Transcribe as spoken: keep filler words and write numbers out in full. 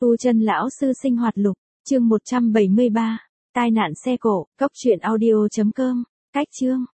Tu chân lão sư sinh hoạt lục, chương một trăm bảy mươi ba, tai nạn xe cộ, cốc truyện audio chấm com, cách chương.